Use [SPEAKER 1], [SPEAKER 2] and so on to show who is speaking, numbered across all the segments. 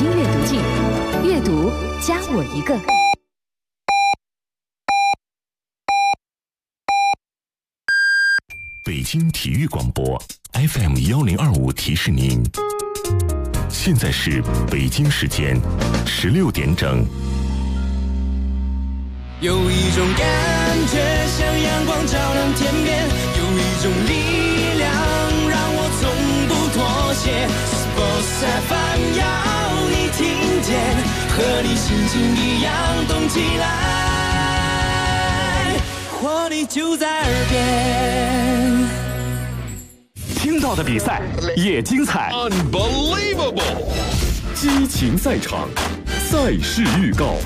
[SPEAKER 1] 听阅读记，阅读加我一个。
[SPEAKER 2] 北京体育广播 FM1025提示您，现在是北京时间16点整。
[SPEAKER 3] 有一种感觉像阳光照亮天边，有一种力量让我从不妥协。Sports FM 要你听见，和你心情一样动起来，活力就在耳边。
[SPEAKER 4] 听到的比赛也精彩
[SPEAKER 5] Unbelievable
[SPEAKER 4] 激情赛场，赛事预告。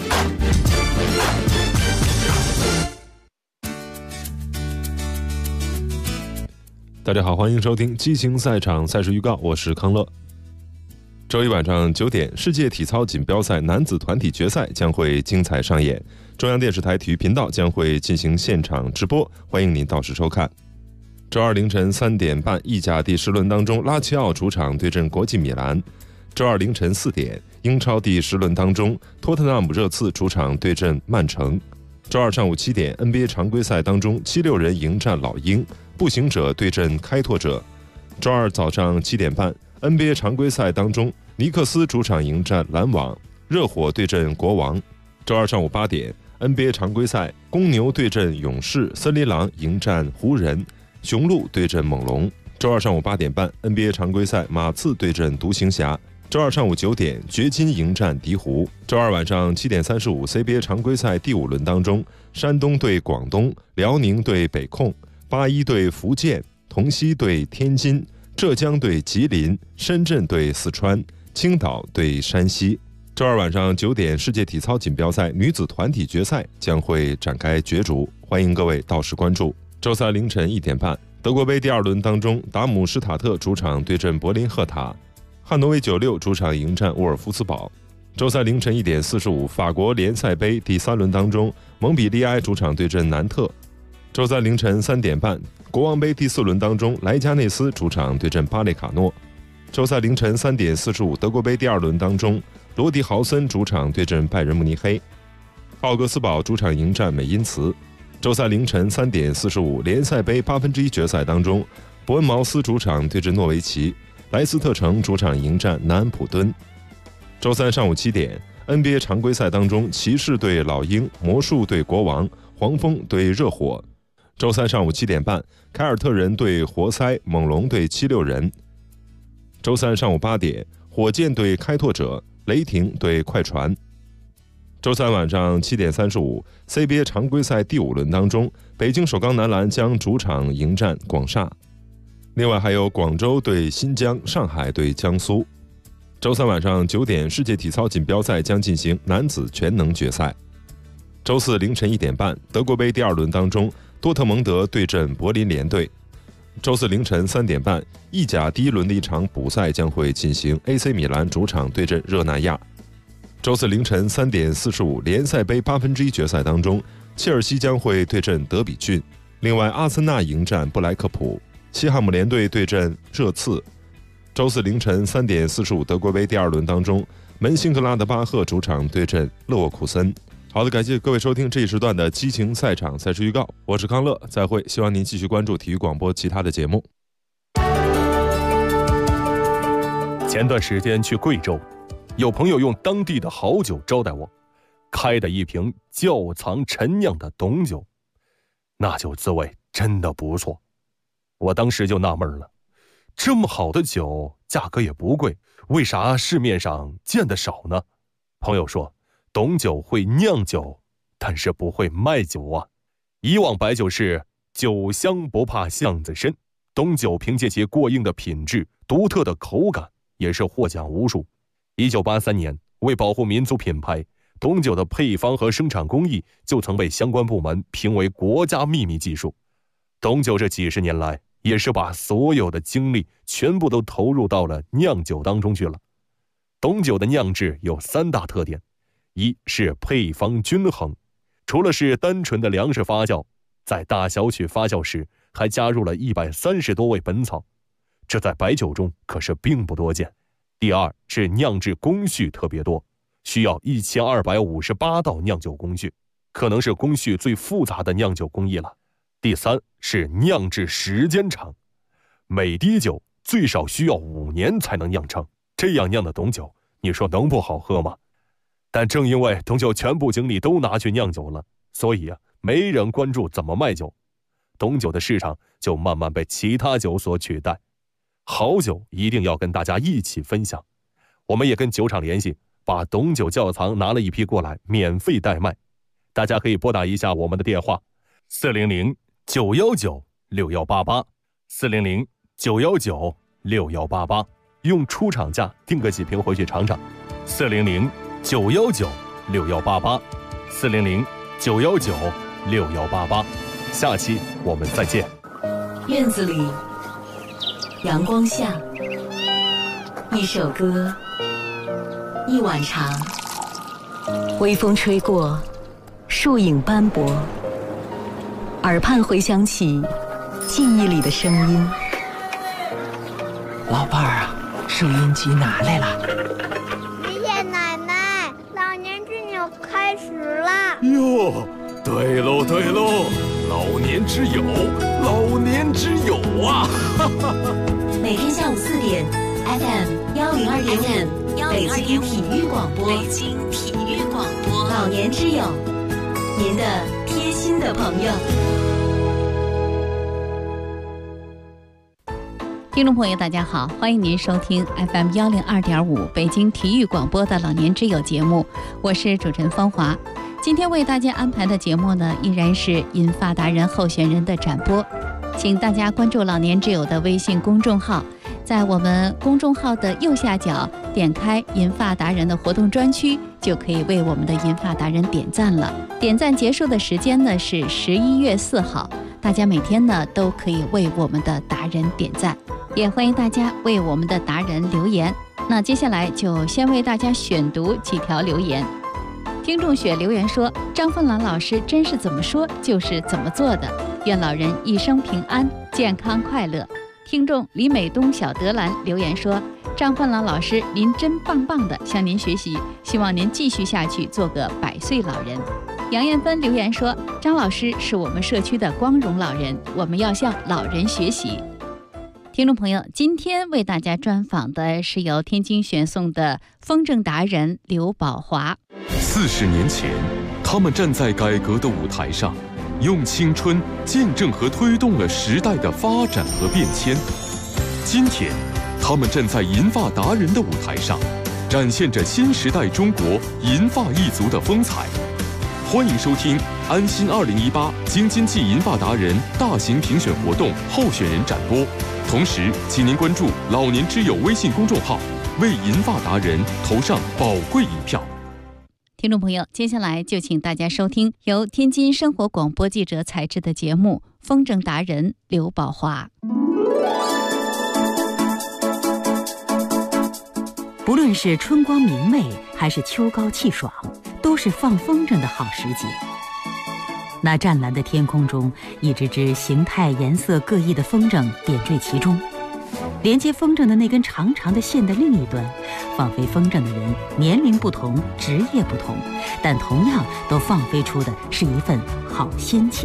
[SPEAKER 6] 大家好，欢迎收听激情赛场赛事预告，我是康乐。周一晚上9点，世界体操锦标赛男子团体决赛将会精彩上演，中央电视台体育频道将会进行现场直播，欢迎您到时收看。周二凌晨3点半，意甲第10轮当中，拉齐奥主场对阵国际米兰。周二凌晨4点，英超第10轮当中，托特纳姆热刺主场对阵曼城。周二上午7点 ，NBA 常规赛当中，76人迎战老鹰，步行者对阵开拓者。周二早上7点半 ，NBA 常规赛当中，尼克斯主场迎战篮网，热火对阵国王。周二上午8点 ，NBA 常规赛，公牛对阵勇士，森林狼迎战湖人，雄鹿对阵猛龙。周二上午8点半 ，NBA 常规赛，马刺对阵独行侠。周二上午9点，掘金迎战鹈鹕。周二晚上7点35 ，CBA 常规赛第5轮当中，山东对广东，辽宁对北控，81对福建，同曦对天津，浙江对吉林，深圳对四川，青岛对山西。周二晚上9点，世界体操锦标赛女子团体决赛将会展开角逐，欢迎各位到时关注。周三凌晨1点半，德国杯第2轮当中，达姆施塔特主场对阵柏林赫塔，汉诺威96主场迎战沃尔夫斯堡。周三凌晨1点45，法国联赛杯第3轮当中，蒙彼利埃主场对阵南特。周三凌晨3点半，国王杯第4轮当中，莱加内斯主场对阵巴列卡诺。周三凌晨3点45，德国杯第2轮当中，罗迪豪森主场对阵拜仁慕尼黑，奥格斯堡主场迎战美因茨。周三凌晨3点45，联赛杯1/8决赛当中，伯恩茅斯主场对阵诺维奇，莱斯特城主场迎战南安普敦。周三上午7点 ，NBA 常规赛当中，骑士对老鹰，魔术对国王，黄蜂对热火。周三上午7点半，凯尔特人对活塞，猛龙对76人。周三上午8点，火箭对开拓者，雷霆对快船。周三晚上7点35 ，CBA 常规赛第5轮当中，北京首钢男篮将主场迎战广厦。另外还有广州对新疆，上海对江苏。周三晚上9点，世界体操锦标赛将进行男子全能决赛。周四凌晨1点半，德国杯第2轮当中，多特蒙德对阵柏林联队。周四凌晨3点半，意甲第1轮的一场补赛将会进行 ，AC 米兰主场对阵热那亚。周四凌晨3点45，联赛杯1/8决赛当中，切尔西将会对阵德比郡。另外，阿森纳迎战布莱克普，西汉姆联队对阵热刺。周四凌晨3点45，德国杯第2轮当中，门兴格拉德巴赫主场对阵勒沃库森。好的，感谢各位收听这一时段的激情赛场赛事预告，我是康乐，再会，希望您继续关注体育广播其他的节目。
[SPEAKER 4] 前段时间去贵州，有朋友用当地的好酒招待我，开的一瓶窖藏陈酿的董酒，那酒滋味真的不错。我当时就纳闷了，这么好的酒，价格也不贵，为啥市面上见得少呢？朋友说，董酒会酿酒，但是不会卖酒啊。以往白酒是酒香不怕巷子深，董酒凭借其过硬的品质、独特的口感，也是获奖无数。1983年，为保护民族品牌，董酒的配方和生产工艺就曾被相关部门评为国家秘密技术。董酒这几十年来，也是把所有的精力全部都投入到了酿酒当中去了。董酒的酿制有3大特点，一是配方均衡，除了是单纯的粮食发酵，在大小曲发酵时还加入了130多味本草，这在白酒中可是并不多见。 第二是酿制工序特别多，需要1258道酿酒工序，可能是工序最复杂的酿酒工艺了。第三是酿制时间长，每滴酒最少需要5年才能酿成，这样酿的董酒，你说能不好喝吗？但正因为董酒全部精力都拿去酿酒了，所以没人关注怎么卖酒，董酒的市场就慢慢被其他酒所取代。好酒一定要跟大家一起分享，我们也跟酒厂联系，把董酒窖藏拿了一批过来，免费代卖。大家可以拨打一下我们的电话400-919-6188 400-919-6188，用出厂价订个几瓶回去尝尝。400-919-6188 400-919-6188，下期我们再见。
[SPEAKER 1] 院子里，阳光下，一首歌，一碗茶，微风吹过，树影斑驳，耳畔回响起记忆里的声音。
[SPEAKER 7] 老伴儿啊，收音机拿来了。
[SPEAKER 8] 爷爷奶奶，老年之友开始了。
[SPEAKER 5] 哟，对喽对喽，老年之友，老年之友啊！
[SPEAKER 1] 每天下午4点 ，FM 102.5，北京体育广播，北京体育广播，老年之友，您的贴心的朋友。
[SPEAKER 9] 听众朋友大家好，欢迎您收听 FM 102.5北京体育广播的老年之友节目，我是主持人芳华。今天为大家安排的节目呢，依然是银发达人候选人的展播，请大家关注老年之友的微信公众号，在我们公众号的右下角点开银发达人的活动专区，就可以为我们的银发达人点赞了。点赞结束的时间呢是11月4号，大家每天呢都可以为我们的达人点赞，也欢迎大家为我们的达人留言。那接下来就先为大家选读几条留言。听众雪留言说，张凤兰老师真是怎么说就是怎么做的，愿老人一生平安健康快乐。听众李美东小德兰留言说，张凤兰老师您真棒棒的，向您学习，希望您继续下去做个100岁老人。杨艳芬留言说，张老师是我们社区的光荣老人，我们要向老人学习。听众朋友，今天为大家专访的是由天津选送的风筝达人刘宝华。
[SPEAKER 10] 40年前，他们站在改革的舞台上，用青春见证和推动了时代的发展和变迁。今天，他们站在银发达人的舞台上，展现着新时代中国银发一族的风采。欢迎收听安心2018京津冀银发达人大型评选活动候选人展播。同时，请您关注老年之友微信公众号，为银发达人投上宝贵一票。
[SPEAKER 9] 听众朋友，接下来就请大家收听由天津生活广播记者采制的节目《风筝达人刘宝华》。
[SPEAKER 11] 不论是春光明媚还是秋高气爽，都是放风筝的好时节。那湛蓝的天空中，一只只形态颜色各异的风筝点缀其中，连接风筝的那根长长的线的另一端，放飞风筝的人年龄不同，职业不同，但同样都放飞出的是一份好心情。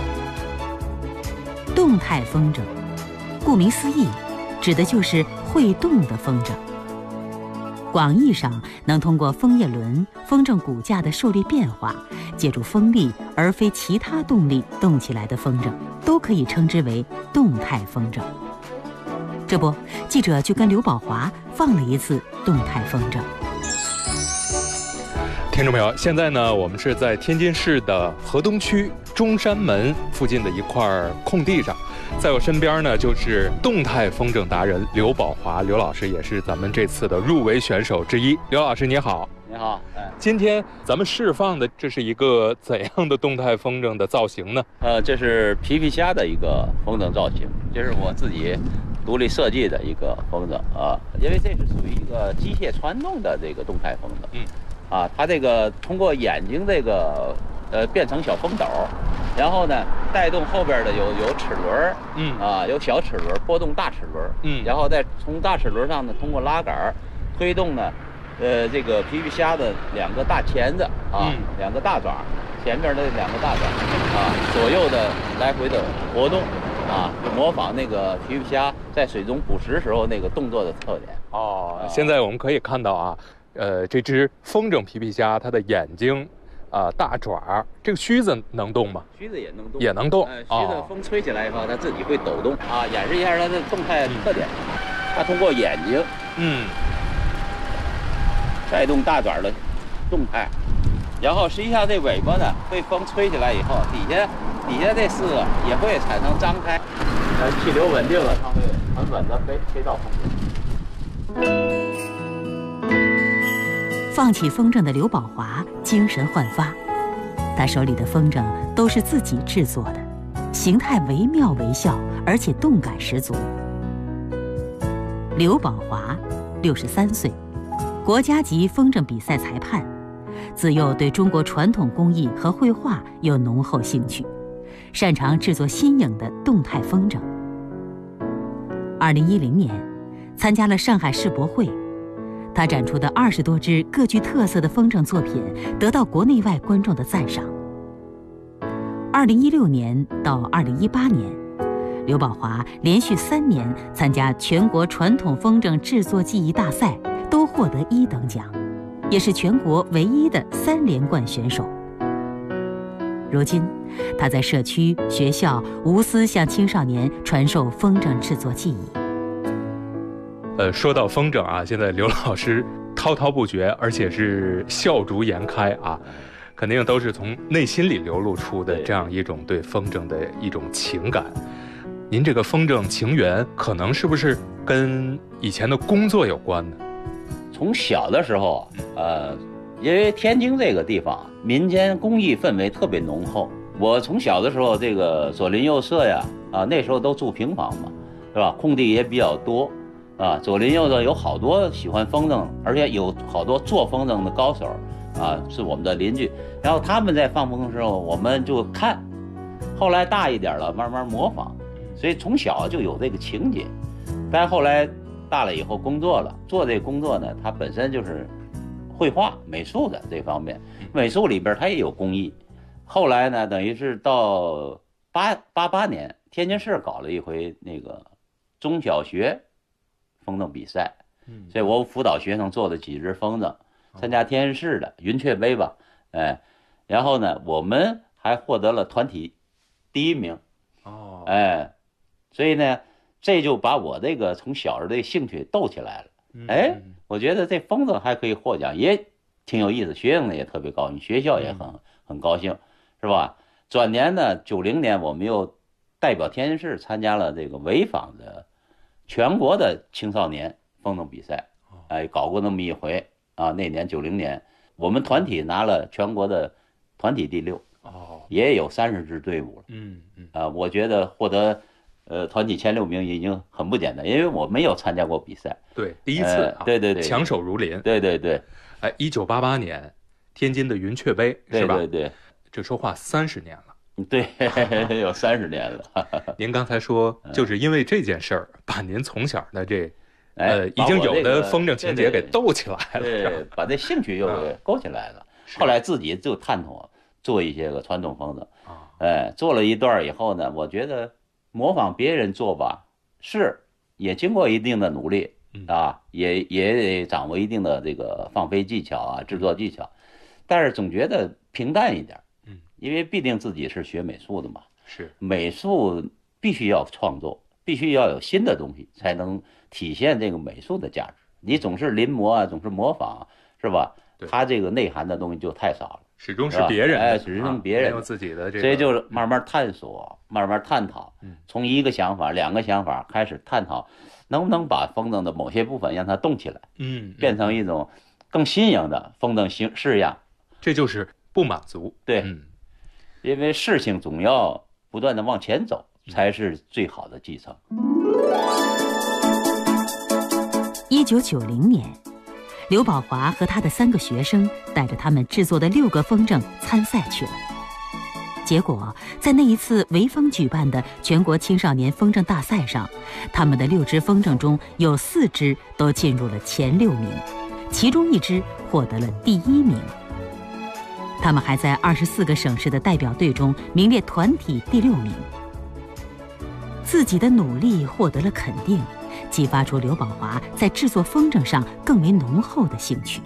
[SPEAKER 11] 动态风筝，顾名思义，指的就是会动的风筝。广义上，能通过风叶轮、风筝骨架的受力变化，借助风力而非其他动力动起来的风筝，都可以称之为动态风筝。这不，记者就跟刘宝华放了一次动态风筝。
[SPEAKER 12] 听众朋友，现在呢，我们是在天津市的河东区中山门附近的一块空地上，在我身边呢就是动态风筝达人刘宝华，刘老师也是咱们这次的入围选手之一。刘老师你好。
[SPEAKER 13] 你好，
[SPEAKER 12] 今天咱们释放的这是一个怎样的动态风筝的造型呢？
[SPEAKER 13] 这是皮皮虾的一个风筝造型，这是我自己独立设计的一个风筝啊，因为这是属于一个机械传动的这个动态风筝。它这个通过眼睛这个变成小风斗，然后呢带动后边的有齿轮，有小齿轮拨动大齿轮，然后再从大齿轮上呢通过拉杆推动呢，这个皮皮虾的2个大钳子啊，2个大爪，前面的2个大爪啊，左右的来回的活动啊，就模仿那个皮皮虾在水中捕食时候那个动作的特点。
[SPEAKER 12] 现在我们可以看到啊，这只风筝皮皮虾它的眼睛。大爪，这个须子能动吗？
[SPEAKER 13] 须子也能动，
[SPEAKER 12] 也能动。
[SPEAKER 13] 须子风吹起来以后，它自己会抖动啊。演示一下它的动态特点。它通过眼睛，带动大爪的动态，然后实际上这尾巴呢，被风吹起来以后，底下这4个也会产生张开。气流稳定了，它会很稳的飞到风筝。
[SPEAKER 11] 放起风筝的刘宝华精神焕发，他手里的风筝都是自己制作的，形态惟妙惟肖，而且动感十足。刘宝华63岁，国家级风筝比赛裁判，自幼对中国传统工艺和绘画有浓厚兴趣，擅长制作新颖的动态风筝。2010年，参加了上海世博会。他展出的20多只各具特色的风筝作品得到国内外观众的赞赏。2016年到2018年，刘宝华连续3年参加全国传统风筝制作技艺大赛，都获得1等奖，也是全国唯一的3连冠选手。如今，他在社区、学校无私向青少年传授风筝制作技艺。
[SPEAKER 12] 说到风筝啊，现在刘老师滔滔不绝，而且是笑逐颜开啊，肯定都是从内心里流露出的这样一种对风筝的一种情感。您这个风筝情缘，可能是不是跟以前的工作有关呢？
[SPEAKER 13] 从小的时候，因为天津这个地方民间工艺氛围特别浓厚，我从小的时候，这个左邻右舍呀，那时候都住平房嘛，是吧？空地也比较多。左邻右舍有好多喜欢风筝，而且有好多做风筝的高手是我们的邻居。然后他们在放风的时候，我们就看。后来大一点了，慢慢模仿，所以从小就有这个情节。但后来大了以后工作了，做这个工作呢，它本身就是绘画、美术的这方面，美术里边它也有工艺。后来呢，等于是到88年，天津市搞了一回那个中小学风筝比赛，所以我辅导学生做了几只风筝，参加天津市的云雀杯吧，然后呢，我们还获得了团体第1名，所以呢，这就把我这个从小的兴趣逗起来了，我觉得这风筝还可以获奖，也挺有意思，学生呢也特别高兴，学校也很高兴，是吧？转年呢，90年我们又代表天津市参加了这个潍坊的全国的青少年风筝比赛，搞过那么一回啊。那年90年，我们团体拿了全国的团体第6，也有30支队伍了。我觉得获得团体前6名已经很不简单，因为我没有参加过比赛，
[SPEAKER 12] 对，第一次，
[SPEAKER 13] 对，
[SPEAKER 12] 强手如林，
[SPEAKER 13] 对。
[SPEAKER 12] 1988年天津的云雀杯是吧？
[SPEAKER 13] 对，
[SPEAKER 12] 这说话30年了。
[SPEAKER 13] 对，有30年了。
[SPEAKER 12] 您刚才说，就是因为这件事儿，把您从小的这，已经有的风筝情节给逗起来了，
[SPEAKER 13] 对，把这兴趣又给勾起来了。后来自己就探讨做一些个传统风筝，做了一段以后呢，我觉得模仿别人做吧，也经过一定的努力也得掌握一定的这个放飞技巧制作技巧，但是总觉得平淡一点。因为毕竟自己是学美术的嘛，美术必须要创作，必须要有新的东西，才能体现这个美术的价值。你总是临摹总是模仿，是吧？它这个内涵的东西就太少了，
[SPEAKER 12] 始终是别人，
[SPEAKER 13] 始终别人，
[SPEAKER 12] 没有自己的这个，
[SPEAKER 13] 所以就是慢慢探索，慢慢探讨，从1个想法、2个想法开始探讨，能不能把风筝的某些部分让它动起来，变成一种更新颖的风筝式样。
[SPEAKER 12] 这就是不满足，
[SPEAKER 13] 对。因为事情总要不断的往前走，才是最好的继承。
[SPEAKER 11] 1990年，刘宝华和他的3个学生带着他们制作的6个风筝参赛去了。 结果在那一次潍坊举办的全国青少年风筝大赛上，他们的6支风筝中有4支都进入了前6名，其中1支获得了第1名。他们还在24个省市的代表队中名列团体第6名。自己的努力获得了肯定，激发出刘宝华在制作风筝上更为浓厚的兴趣。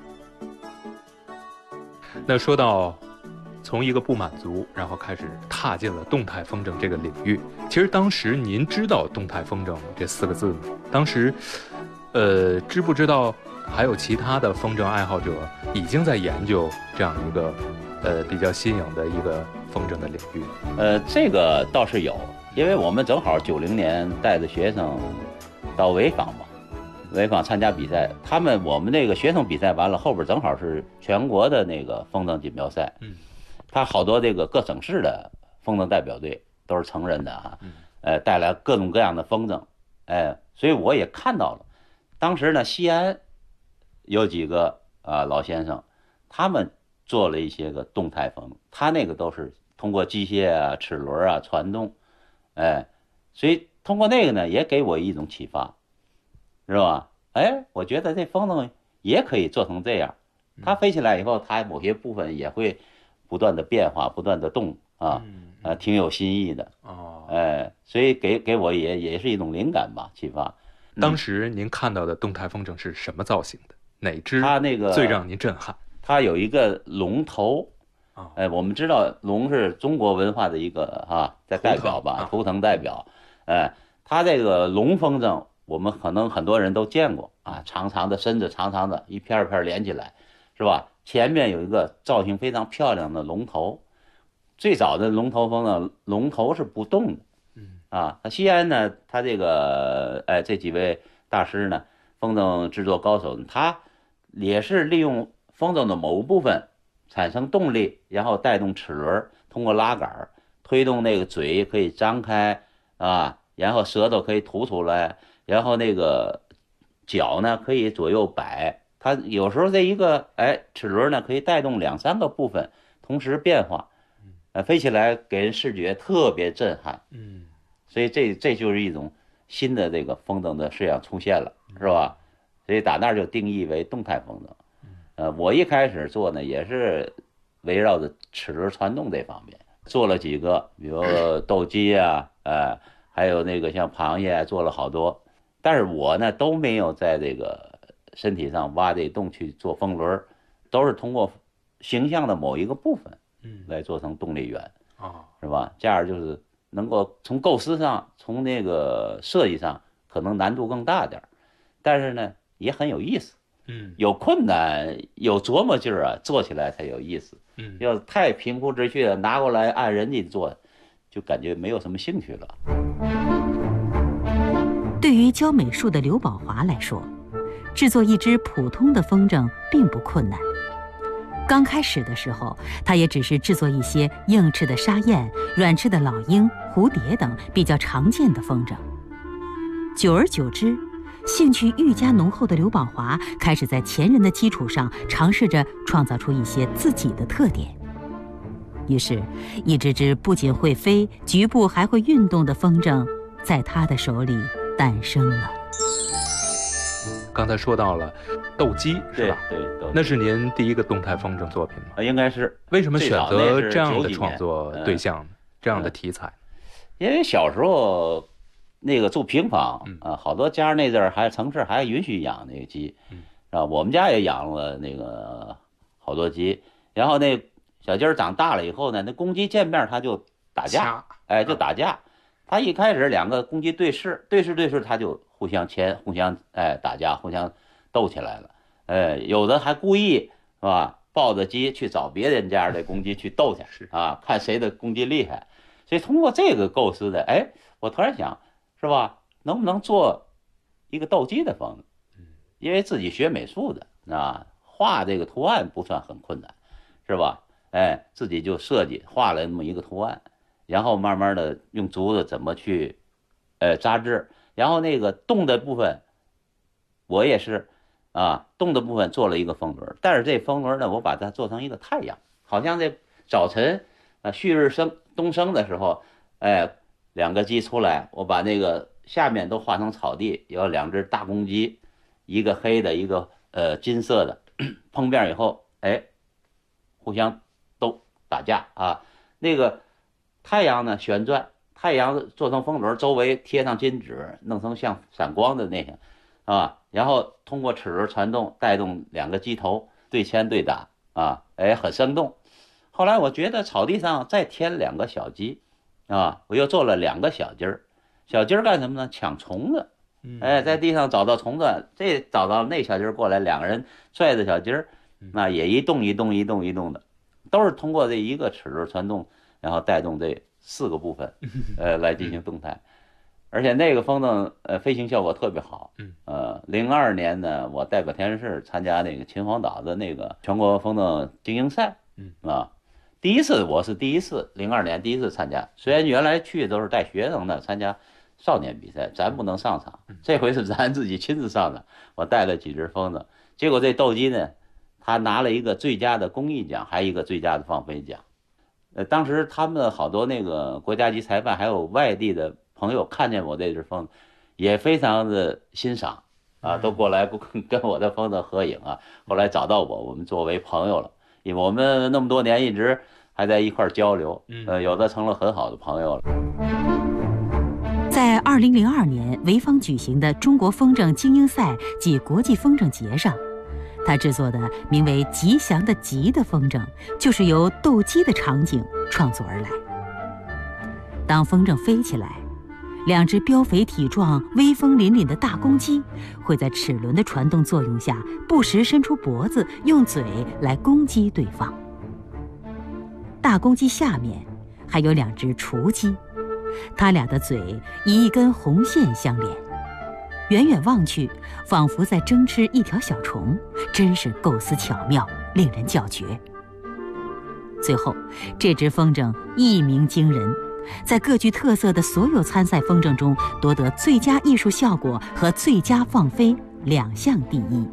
[SPEAKER 12] 那说到从一个不满足，然后开始踏进了动态风筝这个领域，其实当时您知道动态风筝这4个字吗？当时知不知道还有其他的风筝爱好者已经在研究这样一个比较新颖的一个风筝的领域？
[SPEAKER 13] 这个倒是有，因为我们正好90年带着学生到潍坊嘛，潍坊参加比赛，我们那个学生比赛完了，后边正好是全国的那个风筝锦标赛，他好多这个各省市的风筝代表队都是成人的哈，带来各种各样的风筝，所以我也看到了，当时呢西安有几个老先生，他们做了一些个动态风，他那个都是通过机械啊、齿轮啊传动，所以通过那个呢也给我一种启发，是吧？我觉得这风筝也可以做成这样，它飞起来以后，它某些部分也会不断的变化，不断的动啊，挺有新意的所以给我也是一种灵感吧，启发。
[SPEAKER 12] 当时您看到的动态风筝是什么造型的？哪只
[SPEAKER 13] 它那个
[SPEAKER 12] 最让您震撼？
[SPEAKER 13] 它有一个龙头，我们知道龙是中国文化的一个在代表吧，图腾代表，它这个龙风筝，我们可能很多人都见过长长的身子，长长的一片一片连起来，是吧？前面有一个造型非常漂亮的龙头，最早的龙头风筝龙头是不动的，西安呢，他这个这几位大师呢，风筝制作高手，他也是利用风筝的某部分产生动力，然后带动齿轮，通过拉杆推动那个嘴可以张开然后舌头可以吐出来，然后那个脚呢可以左右摆，它有时候这一个齿轮呢可以带动2、3个部分同时变化，飞起来给人视觉特别震撼，所以这就是一种新的这个风筝的式样出现了，是吧？所以打那儿就定义为动态风筝。我一开始做呢也是围绕着齿轮传动这方面做了几个，比如斗鸡还有那个像螃蟹做了好多，但是我呢都没有在这个身体上挖这洞去做风轮，都是通过形象的某一个部分来做成动力源是吧？这样就是能够从构思上，从那个设计上可能难度更大点，但是呢也很有意思，有困难有琢磨劲儿做起来才有意思，要太平铺直叙的拿过来按人家做，就感觉没有什么兴趣了。
[SPEAKER 11] 对于教美术的刘宝华来说，制作一只普通的风筝并不困难。刚开始的时候，他也只是制作一些硬翅的沙燕、软翅的老鹰、蝴蝶等比较常见的风筝。久而久之，兴趣愈加浓厚的刘宝华开始在前人的基础上尝试着创造出一些自己的特点。于是，一只只不仅会飞，局部还会运动的风筝，在他的手里诞生了。
[SPEAKER 12] 刚才说到了斗鸡，是吧？
[SPEAKER 13] 对，
[SPEAKER 12] 那是您第一个动态风筝作品吗？
[SPEAKER 13] 应该是。
[SPEAKER 12] 为什么选择这样的创作对象呢？这样的题材？
[SPEAKER 13] 因为小时候那个住平房好多家那阵儿还城市还允许养那个鸡，我们家也养了那个好多鸡，然后那小鸡儿长大了以后呢，那公鸡见面它就打架，就打架。它一开始2个公鸡对视，它就互相牵，互相打架，互相斗起来了。有的还故意是吧，抱着鸡去找别人家的公鸡去斗去看谁的公鸡厉害。所以通过这个构思的，我突然想，是吧？能不能做一个斗鸡的风筝？因为自己学美术的画这个图案不算很困难，是吧？自己就设计画了那么一个图案。然后慢慢的用竹子怎么去扎制，然后那个动的部分我也是动的部分做了一个风轮，但是这风轮呢我把它做成一个太阳，好像这早晨旭日东升的时候，哎，2个鸡出来，我把那个下面都画成草地，有2只大公鸡，一个黑的，一个金色的，碰面以后，哎，互相都打架啊。那个太阳呢旋转，太阳做成风轮，周围贴上金纸，弄成像闪光的那样啊，然后通过齿轮传动，带动2个鸡头对牵对打啊，哎，很生动。后来我觉得草地上再添2个小鸡啊，我又做了2个小鸡儿。小鸡儿干什么呢？抢虫子。哎，在地上找到虫子，这找到那小鸡儿过来，2个人拽着小鸡儿，那也一动一动一动一动的，都是通过这一个齿轮传动，然后带动这4个部分，来进行动态。而且那个风筝飞行效果特别好。02年呢，我代表天津市参加那个秦皇岛的那个全国风筝精英赛。我是第一次，02年第一次参加。虽然原来去都是带学生的参加少年比赛，咱不能上场，这回是咱自己亲自上的。我带了几只风筝，结果这斗鸡呢，他拿了一个最佳的工艺奖，还有一个最佳的放飞奖。当时他们好多那个国家级裁判还有外地的朋友看见我这只风筝，也非常的欣赏啊，都过来跟我的风筝合影啊。后来找到我们作为朋友了，因为我们那么多年一直还在一块交流，有的成了很好的朋友了。
[SPEAKER 11] 在2002年潍坊举行的中国风筝精英赛暨国际风筝节上，他制作的名为“吉祥的吉”的风筝，就是由斗鸡的场景创作而来。当风筝飞起来，2只膘肥体壮、威风凛凛的大公鸡会在齿轮的传动作用下，不时伸出脖子，用嘴来攻击对方。大公鸡下面还有2只雏鸡，它俩的嘴以一根红线相连，远远望去，仿佛在争吃一条小虫，真是构思巧妙，令人叫绝。最后，这只风筝一鸣惊人，在各具特色的所有参赛风筝中夺得最佳艺术效果和最佳放飞2项第一。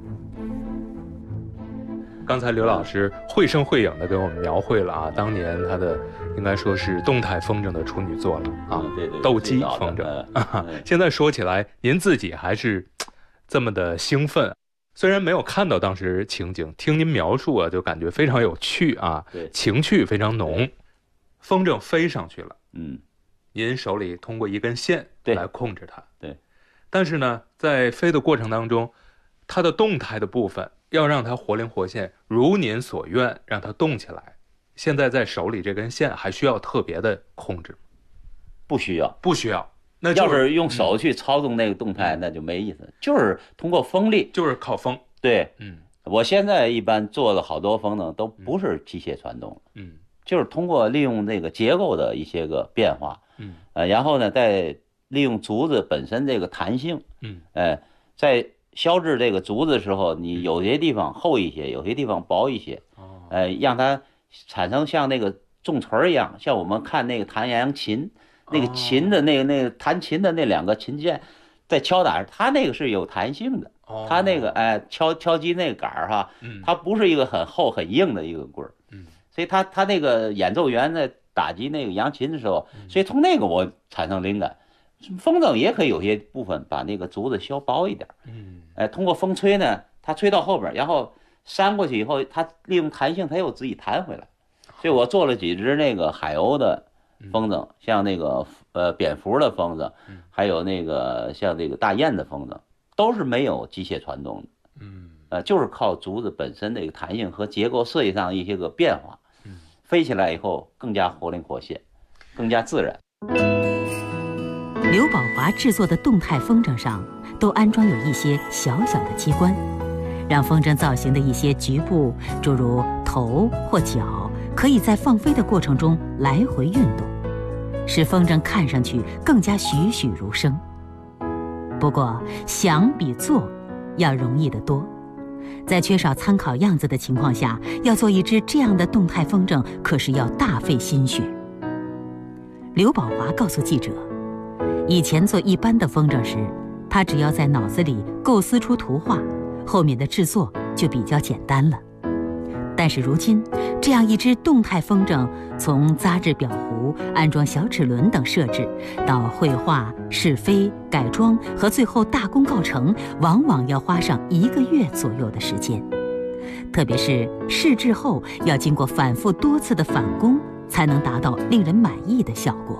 [SPEAKER 12] 刚才刘老师绘声绘影地给我们描绘了啊，当年他的应该说是动态风筝的处女作了啊，
[SPEAKER 13] 对，
[SPEAKER 12] 斗鸡风筝。现在说起来，您自己还是这么的兴奋，虽然没有看到当时情景，听您描述啊，就感觉非常有趣啊，情趣非常浓。风筝飞上去了，您手里通过一根线来控制它，
[SPEAKER 13] 对。
[SPEAKER 12] 但是呢，在飞的过程当中，它的动态的部分要让它活灵活现，如您所愿，让它动起来。现在在手里这根线还需要特别的控制吗？
[SPEAKER 13] 不需要，
[SPEAKER 12] 不需要。那
[SPEAKER 13] 要是用手去操纵那个动态，那就没意思。就是通过风力，
[SPEAKER 12] 就是靠风。
[SPEAKER 13] 对，我现在一般做的好多风筝都不是机械传动，就是通过利用这个结构的一些个变化，然后呢，再利用竹子本身这个弹性，在削制这个竹子的时候，你有些地方厚一些，有些地方薄一些，让它产生像那个重锤一样，像我们看那个弹扬琴，那个琴的那个弹琴的那2个琴键，在敲打，它那个是有弹性的，它那个敲击那个杆儿哈，它不是一个很厚很硬的一个棍儿，所以他那个演奏员在打击那个扬琴的时候，所以从那个我产生灵感。风筝也可以有些部分把那个竹子削薄一点，通过风吹呢，它吹到后边，然后扇过去以后，它利用弹性，它又自己弹回来。所以我做了几只那个海鸥的风筝，像那个蝙蝠的风筝，还有那个像这个大雁的风筝，都是没有机械传动的，就是靠竹子本身的一个弹性和结构设计上一些个变化，飞起来以后更加活灵活现，更加自然。
[SPEAKER 11] 刘宝华制作的动态风筝上都安装有一些小小的机关，让风筝造型的一些局部，诸如头或脚，可以在放飞的过程中来回运动，使风筝看上去更加栩栩如生。不过想比做要容易得多，在缺少参考样子的情况下，要做一只这样的动态风筝，可是要大费心血。刘宝华告诉记者，以前做一般的风筝时，他只要在脑子里构思出图画，后面的制作就比较简单了。但是如今这样一只动态风筝，从扎制表弧、安装小齿轮等设置，到绘画、试飞、改装和最后大功告成，往往要花上1个月左右的时间。特别是试制后，要经过反复多次的返工，才能达到令人满意的效果。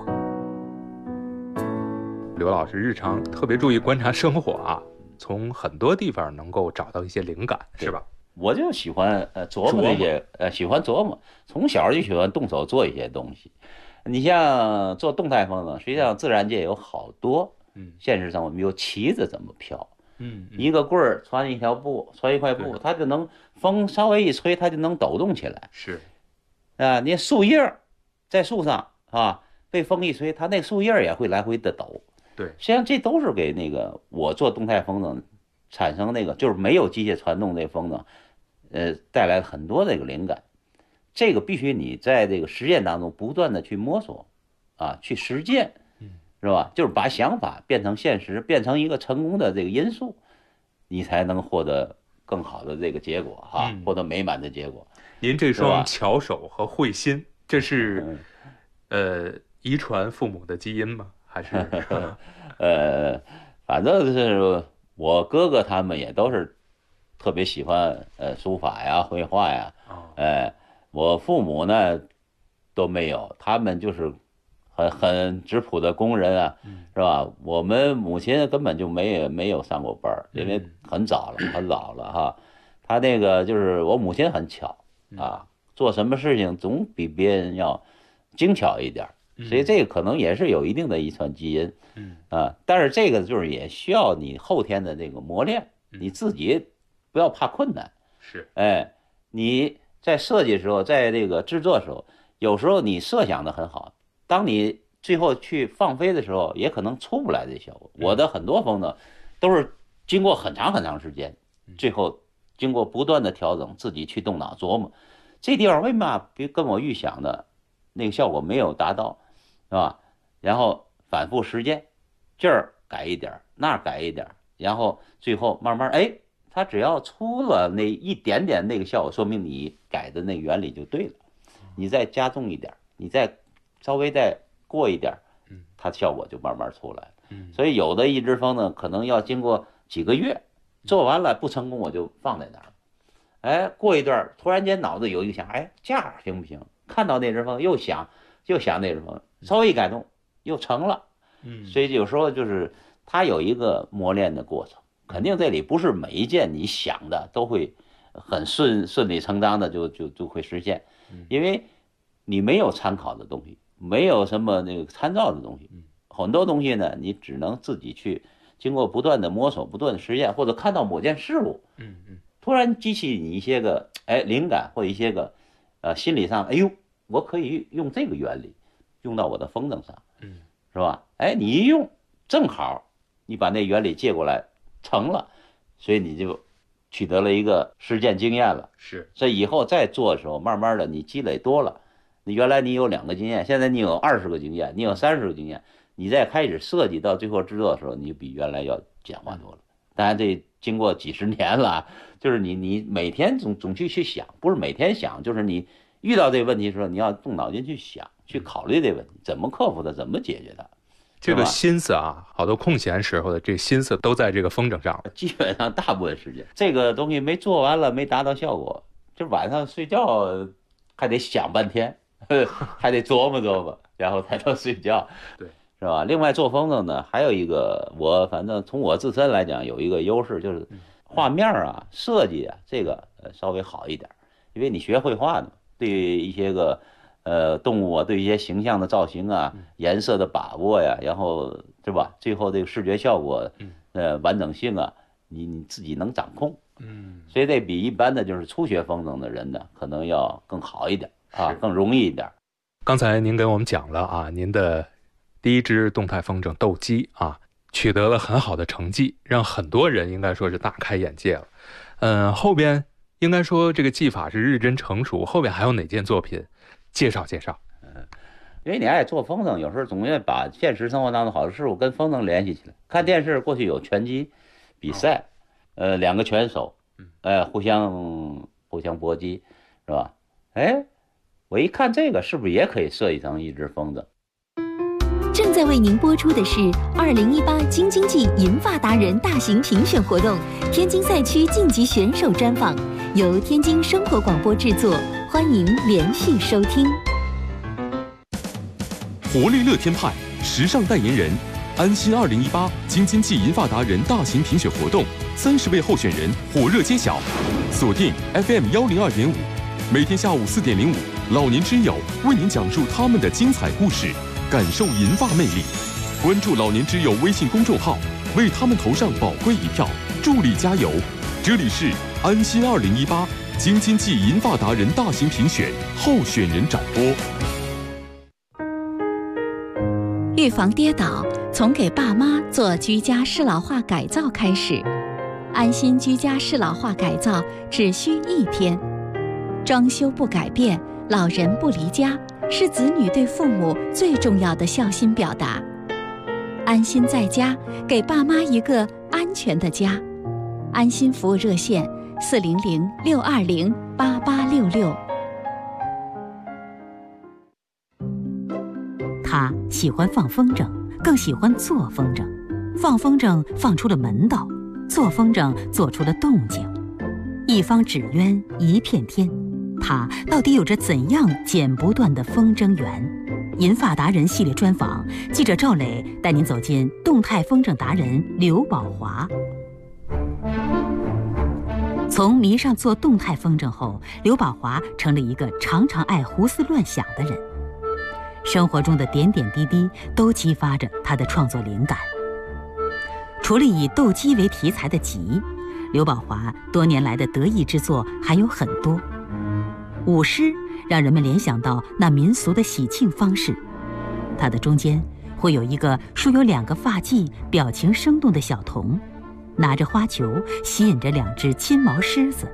[SPEAKER 12] 刘老师日常特别注意观察生活啊，从很多地方能够找到一些灵感，是吧？
[SPEAKER 13] 我就喜欢琢磨这些，喜欢琢磨，从小就喜欢动手做一些东西。你像做动态风筝，实际上自然界有好多，现实生活，比如旗子怎么飘，一个棍儿穿一条布，穿一块布，它就能风稍微一吹，它就能抖动起来。
[SPEAKER 12] 是，
[SPEAKER 13] 啊，你树叶在树上啊，被风一吹，它那树叶也会来回的抖。
[SPEAKER 12] 对，
[SPEAKER 13] 实际上这都是给那个我做动态风筝产生那个就是没有机械传动这风筝。带来很多这个灵感，这个必须你在这个实践当中不断的去摸索，啊，去实践，是吧？就是把想法变成现实，变成一个成功的这个因素，你才能获得更好的这个结果哈，获得美满的结果。
[SPEAKER 12] 您这双巧手和慧心，这是遗传父母的基因吗？还是
[SPEAKER 13] 反正是我哥哥他们也都是。特别喜欢书法呀、绘画呀，我父母呢都没有，他们就是很质朴的工人啊，是吧？我们母亲根本就没有上过班，因为很早了哈。他那个就是我母亲很巧啊，做什么事情总比别人要精巧一点，所以这个可能也是有一定的遗传基因，但是这个就是也需要你后天的这个磨练，你自己。不要怕困难，
[SPEAKER 12] 是，
[SPEAKER 13] 你在设计的时候，在这个制作的时候，有时候你设想的很好，当你最后去放飞的时候，也可能出不来这效果。我的很多风筝都是经过很长时间，最后经过不断的调整，自己去动脑琢磨，这地方为嘛跟我预想的那个效果没有达到，是吧？然后反复实践，这儿改一点，那儿改一点，然后最后慢慢它只要出了那一点点那个效果，说明你改的那个原理就对了。你再加重一点，你再稍微再过一点，它效果就慢慢出来。所以有的一只风呢，可能要经过几个月，做完了不成功，我就放在那儿。过一段突然间脑子有一个想，价行不行？看到那只风又想那只风，稍微一改动又成了。所以有时候就是它有一个磨练的过程。肯定这里不是每一件你想的都会很顺理成章的就会实现，因为你没有参考的东西，没有什么那个参照的东西，很多东西呢你只能自己去经过不断的摸索、不断的实验，或者看到某件事物，突然激起你一些个灵感或一些个心理上，我可以用这个原理用到我的风筝上，是吧？你一用正好你把那原理借过来。成了，所以你就取得了一个实践经验了。
[SPEAKER 12] 是，
[SPEAKER 13] 所以以后再做的时候，慢慢的你积累多了，你原来你有2个经验，现在你有20个经验，你有30个经验，你再开始设计到最后制作的时候，你比原来要简化多了。当然这经过几十年了，就是你每天总去想，不是每天想，就是你遇到这个问题的时候，你要动脑筋去想，去考虑这个问题，怎么克服它，怎么解决它。
[SPEAKER 12] 这个心思啊，好多空闲时候的这心思都在这个风筝上，
[SPEAKER 13] 基本上大部分时间，这个东西没做完了，没达到效果，就晚上睡觉还得想半天，还得琢磨，然后才能睡觉，
[SPEAKER 12] 对，
[SPEAKER 13] 是吧？另外做风筝呢，还有一个我反正从我自身来讲有一个优势，就是画面啊、设计啊，这个稍微好一点，因为你学绘画的，对一些个。动物啊，对一些形象的造型啊，颜色的把握呀，然后对吧？最后这个视觉效果，完整性啊，你自己能掌控，所以这比一般的就是初学风筝的人呢，可能要更好一点啊，更容易一点。
[SPEAKER 12] 刚才您给我们讲了啊，您的第一支动态风筝斗鸡啊，取得了很好的成绩，让很多人应该说是大开眼界了。后边应该说这个技法是日臻成熟，后边还有哪件作品？介绍。
[SPEAKER 13] 因为你爱做风筝，有时候总愿把现实生活当中好的事物跟风筝联系起来。看电视过去有拳击比赛，2个拳手，互相搏击，是吧？ 哎，我一看这个是不是也可以设计成一只风筝？
[SPEAKER 14] 正在为您播出的是2018京津冀银发达人大型评选活动天津赛区晋级选手专访，由天津生活广播制作，欢迎连续收听。
[SPEAKER 10] 活力乐天派时尚代言人，安心2018京津冀银发达人大型评选活动，30位候选人火热揭晓，锁定 FM 102.5，每天下午4点05，老年之友为您讲述他们的精彩故事，感受银发魅力。关注老年之友微信公众号，为他们投上宝贵一票，助力加油。这里是安心2018京津冀银发达人大型评选候选人展播。
[SPEAKER 9] 预防跌倒，从给爸妈做居家适老化改造开始。安心居家适老化改造只需1天，装修不改变，老人不离家，是子女对父母最重要的孝心表达。安心在家，给爸妈一个安全的家。安心服务热线400-620-8866。
[SPEAKER 11] 他喜欢放风筝，更喜欢做风筝。放风筝放出了门道，做风筝做出了动静。一方纸鸢一片天，他到底有着怎样剪不断的风筝缘？银发达人系列专访，记者赵磊带您走进动态风筝达人刘宝华。从迷上做动态风筝后，刘宝华成了一个常常爱胡思乱想的人。生活中的点点滴滴都激发着他的创作灵感。除了以斗鸡为题材的集，刘宝华多年来的得意之作还有很多。舞狮让人们联想到那民俗的喜庆方式，它的中间会有一个梳有2个发髻、表情生动的小童，拿着花球吸引着2只金毛狮子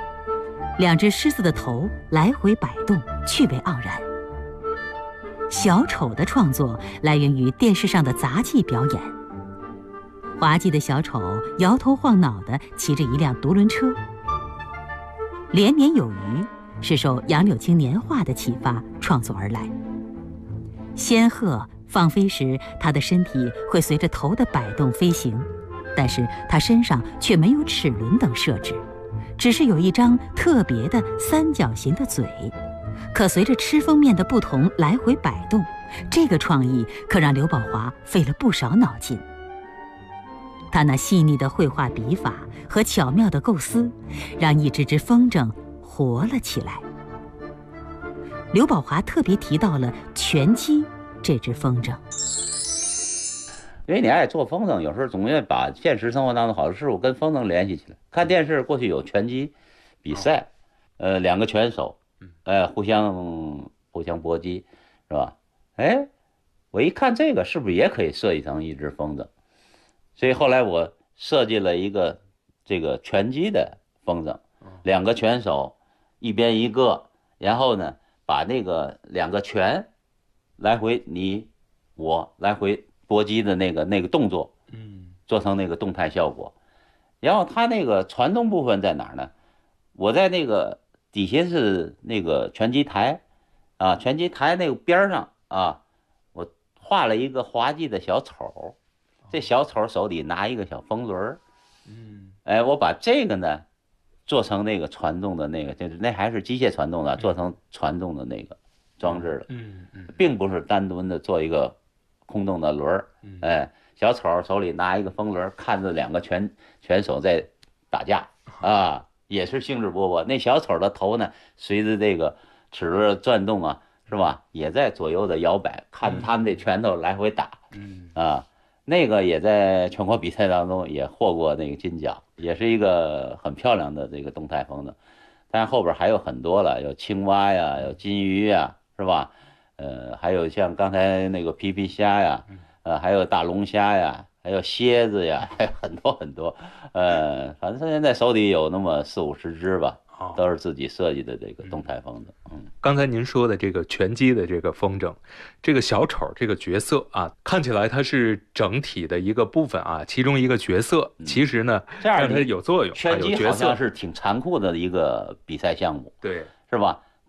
[SPEAKER 11] ，2只狮子的头来回摆动，趣味盎然。小丑的创作来源于电视上的杂技表演，滑稽的小丑摇头晃脑地骑着一辆独轮车。连年有余是受杨柳青年画的启发创作而来。仙鹤放飞时，它的身体会随着头的摆动飞行，但是它身上却没有齿轮等设置，只是有一张特别的3角形的嘴，可随着吃封面的不同来回摆动。这个创意可让刘宝华费了不少脑筋。他那细腻的绘画笔法和巧妙的构思，让一只只风筝活了起来。刘宝华特别提到了拳击这只风筝，
[SPEAKER 13] 因为你爱做风筝，有时候总愿意把现实生活当中好的事物跟风筝联系起来。看电视过去有拳击比赛，2个拳手，互相搏击，是吧？哎，我一看这个是不是也可以设计成一只风筝？所以后来我设计了一个这个拳击的风筝，2个拳手一边一个，然后呢把那个2个拳来回你我来回搏击的那个动作，做成那个动态效果。然后它那个传动部分在哪儿呢？我在那个底下是那个拳击台啊，拳击台那个边上啊，我画了一个滑稽的小丑，这小丑手里拿一个小风轮，我把这个呢做成那个传动的那个，就是那还是机械传动的，做成传动的那个装置了，并不是单独的做一个空洞的轮，小丑手里拿一个风轮，看着2个拳手在打架啊，也是兴致勃勃。那小丑的头呢，随着这个齿轮转动啊，是吧？也在左右的摇摆，看着他们这拳头来回打，那个也在全国比赛当中也获过那个金奖，也是一个很漂亮的这个动态风筝。但是后边还有很多了，有青蛙呀，有金鱼呀，是吧？还有像刚才那个皮皮虾呀，还有大龙虾呀，还有蝎子呀，还有很多很多。反正现在手里有那么40-50只吧。都是自己设计的这个动态风筝。
[SPEAKER 12] 刚才您说的这个拳击的这个风筝，这个小丑这个角色啊，看起来它是整体的一个部分啊，其中一个角色，其实呢，
[SPEAKER 13] 这样
[SPEAKER 12] 让它有作用。
[SPEAKER 13] 拳击好像是挺残酷的一个比赛项目，
[SPEAKER 12] 对，
[SPEAKER 13] 是吧？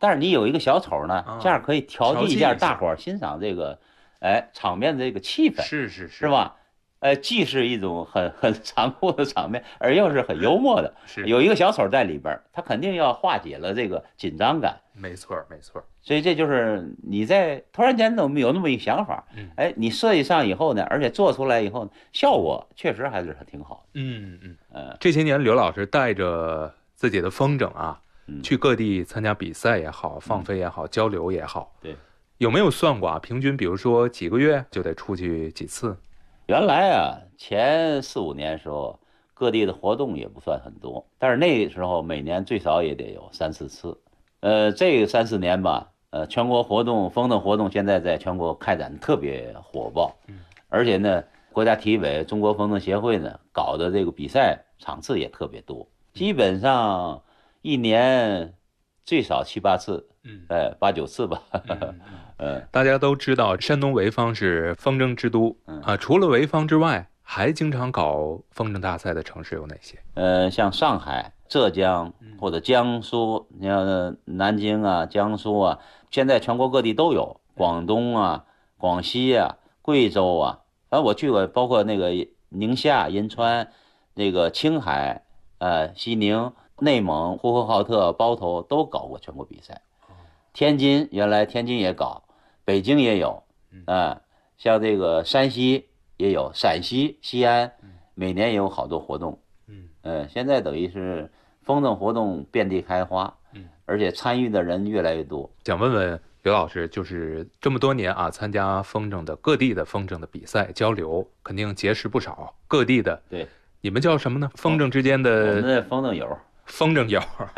[SPEAKER 13] 但是你有一个小丑呢，这样可以调剂一下大伙儿欣赏这个，场面的这个气氛，是吧？既是一种很残酷的场面，而又是很幽默的。有一个小丑在里边，他肯定要化解了这个紧张感。
[SPEAKER 12] 没错。
[SPEAKER 13] 所以这就是你在突然间有那么一个想法，你设计上以后呢，而且做出来以后，效果确实还是挺好的。
[SPEAKER 12] 这些年刘老师带着自己的风筝啊，去各地参加比赛也好，放飞也好，交流也好，
[SPEAKER 13] 对，
[SPEAKER 12] 有没有算过啊？平均比如说几个月就得出去几次？
[SPEAKER 13] 原来啊，前4、5年的时候，各地的活动也不算很多，但是那时候每年最少也得有3、4次。这个3、4年吧，全国活动风筝活动现在在全国开展特别火爆，而且呢，国家体委、中国风筝协会呢搞的这个比赛场次也特别多，基本上一年最少7、8次，8、9次吧。
[SPEAKER 12] 大家都知道山东潍坊是风筝之都啊，除了潍坊之外，还经常搞风筝大赛的城市有哪些？
[SPEAKER 13] 像上海、浙江或者江苏，你像南京啊、江苏啊，现在全国各地都有，广东啊、广西啊、贵州啊，反正我去过，包括那个宁夏、银川、那个青海、西宁、内蒙、呼和浩特、包头都搞过全国比赛。天津原来天津也搞，北京也有，像这个山西也有，陕西西安每年也有好多活动。现在等于是风筝活动遍地开花，而且参与的人越来越多。
[SPEAKER 12] 想问问刘老师，就是这么多年啊，参加风筝的各地的风筝的比赛交流，肯定结识不少各地的。
[SPEAKER 13] 对，
[SPEAKER 12] 你们叫什么呢？风筝之间的
[SPEAKER 13] 我们的风筝友。
[SPEAKER 12] 风筝友。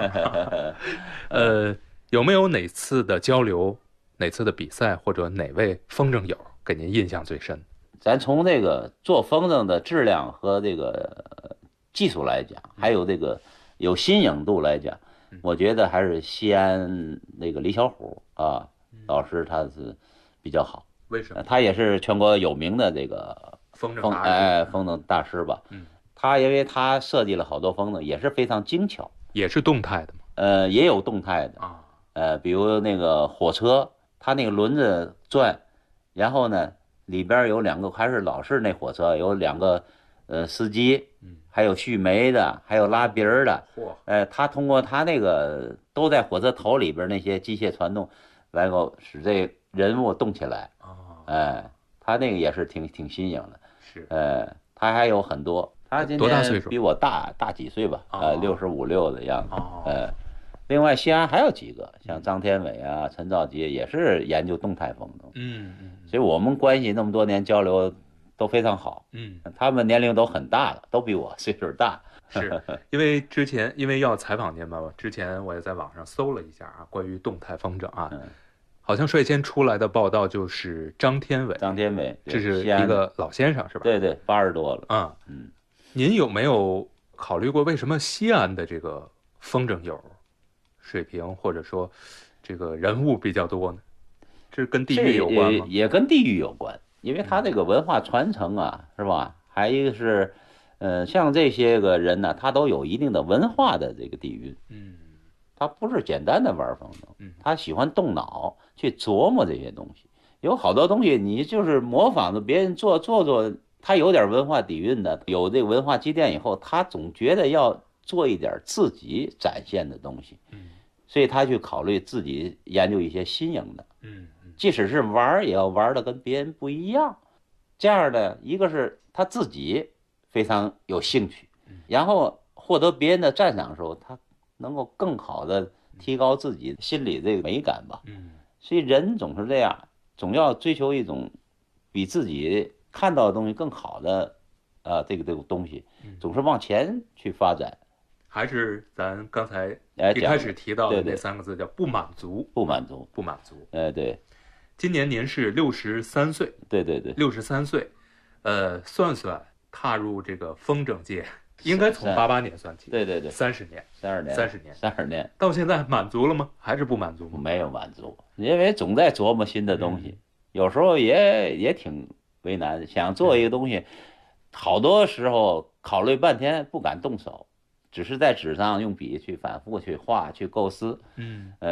[SPEAKER 12] 有没有哪次的交流、哪次的比赛或者哪位风筝友给您印象最深？
[SPEAKER 13] 咱从这个做风筝的质量和这个技术来讲，还有这个有新颖度来讲，我觉得还是西安那个李小虎啊老师他是比较好。
[SPEAKER 12] 为什么？
[SPEAKER 13] 他也是全国有名的这个
[SPEAKER 12] 风筝
[SPEAKER 13] 大师吧。他因为他设计了好多风筝，也是非常精巧。
[SPEAKER 12] 也是动态的吗？
[SPEAKER 13] 也有动态的
[SPEAKER 12] 啊。
[SPEAKER 13] 比如那个火车，它那个轮子转，然后呢里边有2个，还是老式那火车，有2个司机，还有续煤的，还有拉鼻儿的。他通过他那个都在火车头里边那些机械传动，来够使这人物动起来。他那个也是挺新颖的。
[SPEAKER 12] 是。
[SPEAKER 13] 他还有很多。他今年比我大几岁吧，65、6的样子。另外西安还有几个，像张天伟啊、陈兆吉也是研究动态风筝。所以我们关系那么多年交流都非常好。他们年龄都很大了，都比我岁数大。
[SPEAKER 12] 是因为之前因为要采访您嘛，之前我也在网上搜了一下啊，关于动态风筝啊，好像率先出来的报道就是张天伟，这是一个老先生是吧？
[SPEAKER 13] 对对，80多了。
[SPEAKER 12] 您有没有考虑过为什么西安的这个风筝友水平或者说这个人物比较多呢？这是跟地域有关吗？
[SPEAKER 13] 也跟地域有关，因为他这个文化传承啊，是吧？还一个是，像这些个人呢，他都有一定的文化的这个底蕴。他不是简单的玩风筝，他喜欢动脑去琢磨这些东西。有好多东西你就是模仿着别人做，他有点文化底蕴的，有这个文化积淀以后，他总觉得要做一点自己展现的东西。所以他去考虑自己研究一些新颖的。即使是玩也要玩的跟别人不一样。这样的一个是他自己非常有兴趣，然后获得别人的赞赏的时候，他能够更好的提高自己心里这个美感吧。所以人总是这样，总要追求一种比自己看到的东西更好的这个东西，总是往前去发展。
[SPEAKER 12] 还是咱刚才一开始提到的那3个字，叫不满足。
[SPEAKER 13] 不满足。对。
[SPEAKER 12] 今年您是63岁。
[SPEAKER 13] 对对对
[SPEAKER 12] ，63岁。算算踏入这个风筝界，应该从88年算起。
[SPEAKER 13] 对对对
[SPEAKER 12] ，30年。到现在满足了吗？还是不满足吗？
[SPEAKER 13] 没有满足，因为总在琢磨新的东西，有时候也挺为难的。想做一个东西，好多时候考虑半天不敢动手。只是在纸上用笔去反复去画去构思，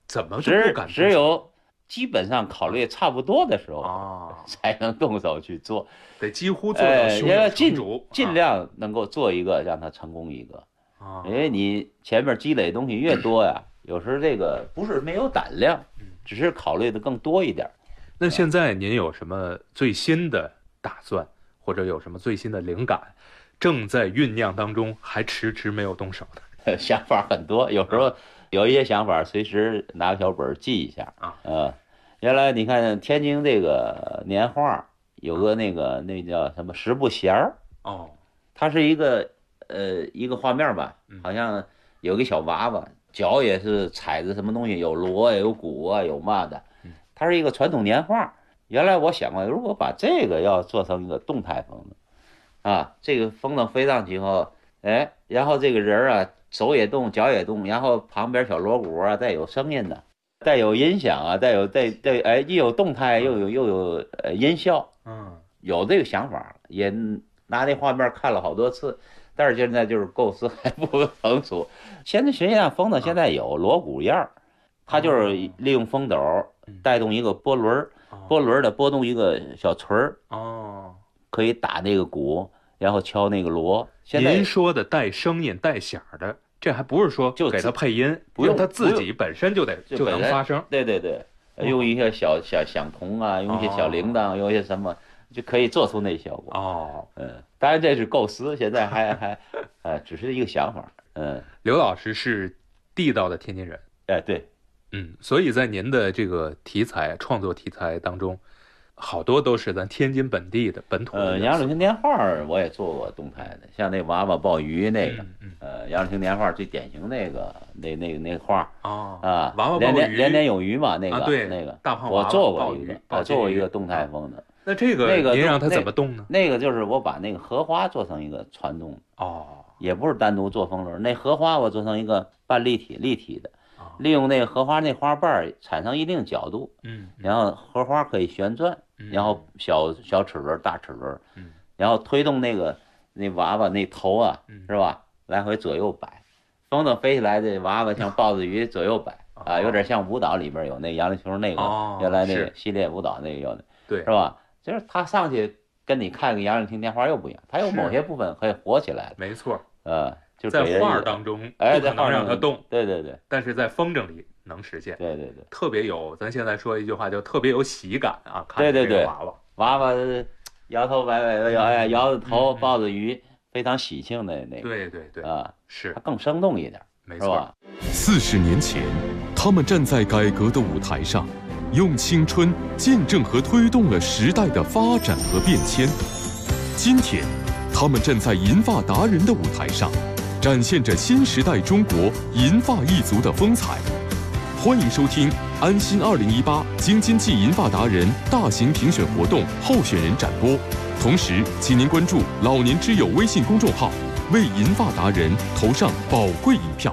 [SPEAKER 12] 怎么就不敢动手？
[SPEAKER 13] 只有基本上考虑差不多的时候才能动手去做，
[SPEAKER 12] 得几乎做到胸有成竹，
[SPEAKER 13] 尽量能够做一个让它成功一个。因为你前面积累东西越多呀，有时候这个不是没有胆量，只是考虑的更多一点。
[SPEAKER 12] 那现在您有什么最新的打算，或者有什么最新的灵感，正在酝酿当中，还迟迟没有动手的？
[SPEAKER 13] 想法很多，有时候有一些想法，随时拿个小本记一下啊。原来你看天津这个年画有个那叫什么十步弦儿
[SPEAKER 12] 哦，
[SPEAKER 13] 它是一个画面吧，好像有个小娃娃，脚也是踩着什么东西，有锣有鼓啊，有嘛的。它是一个传统年画。原来我想过，如果把这个要做成一个动态风筝啊，这个风筝飞上去以后，然后这个人啊手也动，脚也动，然后旁边小锣鼓啊带有声音的，带有音响啊，带既有动态又有音效，有这个想法，也拿那画面看了好多次，但是现在就是构思还不成熟。现在实际上风筝现在有锣鼓样，它就是利用风斗带动一个波轮，波轮的拨动一个小锤儿，可以打那个鼓，然后敲那个锣。现在
[SPEAKER 12] 您说的带声音带响的，这还不是说就给它配音，不用它自己本身就能发声。
[SPEAKER 13] 对对对，用一些小响筒啊，用一些小铃铛，用一些什么，就可以做出那效果。当然这是构思，现在还只是一个想法。
[SPEAKER 12] 刘老师是地道的天津人。
[SPEAKER 13] 对。
[SPEAKER 12] 所以在您的这个创作题材当中，好多都是咱天津本地的本土的。
[SPEAKER 13] 杨柳青年画我也做过动态的，像那娃娃抱鱼那个，杨柳青年画最典型那画
[SPEAKER 12] 娃娃抱鱼，
[SPEAKER 13] 年年有余嘛，那个
[SPEAKER 12] 对
[SPEAKER 13] 那个
[SPEAKER 12] 大胖娃娃
[SPEAKER 13] 我做过一个动态风的。
[SPEAKER 12] 那这个您让它怎么动呢？
[SPEAKER 13] 那个就是我把那个荷花做成一个传动也不是单独做风筝，那荷花我做成一个半立体的。利用那个荷花那花瓣产生一定角度，然后荷花可以旋转，然后小齿轮大齿轮，然后推动那娃娃那头啊，是吧？来回左右摆，风筝飞起来，这娃娃像豹子鱼左右摆啊，有点像舞蹈里边有那杨丽琼那个原来那个系列舞蹈那个有的，
[SPEAKER 12] 对，
[SPEAKER 13] 是吧？就是他上去跟你看个杨丽琼年画又不一样，他有某些部分可以活起来，
[SPEAKER 12] 没错，
[SPEAKER 13] 就
[SPEAKER 12] 在画当中不可能让它动，
[SPEAKER 13] 对对对，
[SPEAKER 12] 但是在风筝里能实现，
[SPEAKER 13] 对对对，
[SPEAKER 12] 特别有，咱现在说一句话，就特别有喜感啊！看
[SPEAKER 13] 对对对，娃娃摇头摆尾的摇着头抱着鱼，非常喜庆的那个，
[SPEAKER 12] 对对对
[SPEAKER 13] 是它更生动一点，
[SPEAKER 12] 没错。
[SPEAKER 10] 40年前，他们站在改革的舞台上，用青春见证和推动了时代的发展和变迁。今天，他们站在银发达人的舞台上，展现着新时代中国银发一族的风采。欢迎收听安心2018京津冀银发达人大型评选活动候选人展播，同时请您关注老年之友微信公众号，为银发达人投上宝贵一票。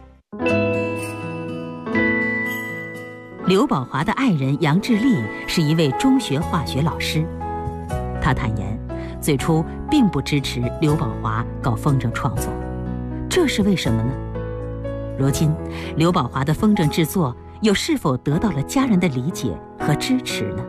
[SPEAKER 11] 刘宝华的爱人杨志立是一位中学化学老师，他坦言，最初并不支持刘宝华搞风筝创作，这是为什么呢？如今，刘宝华的风筝制作又是否得到了家人的理解和支持呢？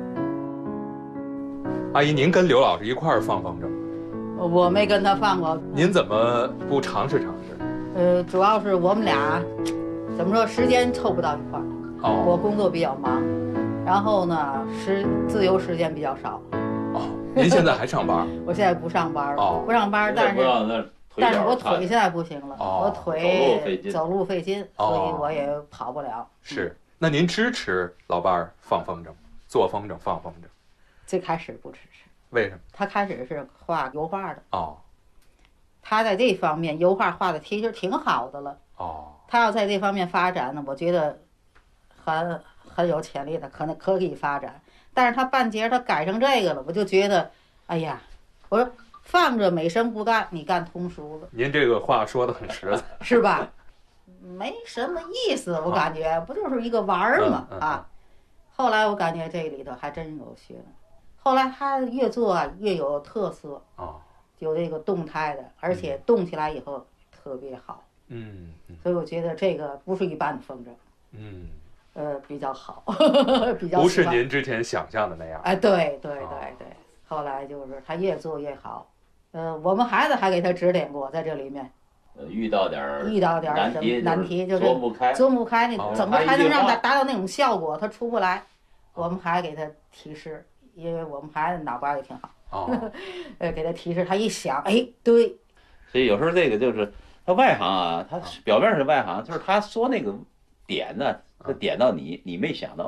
[SPEAKER 12] 阿姨，您跟刘老师一块儿放风筝？
[SPEAKER 15] 我没跟他放过。
[SPEAKER 12] 您怎么不尝试尝试？
[SPEAKER 15] 主要是我们俩怎么说，时间凑不到一块儿。我工作比较忙，然后呢，自由时间比较少。
[SPEAKER 12] 您现在还上班？
[SPEAKER 15] 我现在不上班了，不上班，但是我腿现在不行了，我腿走路费劲，所以我也跑不了。
[SPEAKER 12] 是，那您支持老伴儿放风筝、做风筝、放风筝？
[SPEAKER 15] 最开始不支持。
[SPEAKER 12] 为什么？
[SPEAKER 15] 他开始是画油画的。他在这方面油画画的其实挺好的了。他要在这方面发展呢，我觉得很有潜力的，可以发展。但是他半截他改成这个了，我就觉得，哎呀，我说放着美声不干，你干通俗了。
[SPEAKER 12] 您这个话说得很实在，
[SPEAKER 15] 是吧？没什么意思，我感觉不就是一个玩儿嘛后来我感觉这里头还真有学问。后来他越做越有特色有这个动态的，而且动起来以后特别好。所以我觉得这个不是一般的风筝。 比较好，比较
[SPEAKER 12] 不是您之前想象的那样。
[SPEAKER 15] 哎，对，后来就是他越做越好。我们孩子还给他指点过，在这里面。
[SPEAKER 13] 遇到点
[SPEAKER 15] 难题，就是
[SPEAKER 13] 琢不开，
[SPEAKER 15] 你怎么才能让他达到那种效果？他出不来，我们还给他提示，因为我们孩子脑瓜也挺好。给他提示，他一想，哎，对。
[SPEAKER 13] 所以有时候这个就是他外行啊，他表面是外行，就是他说那个点呢，他点到你没想到。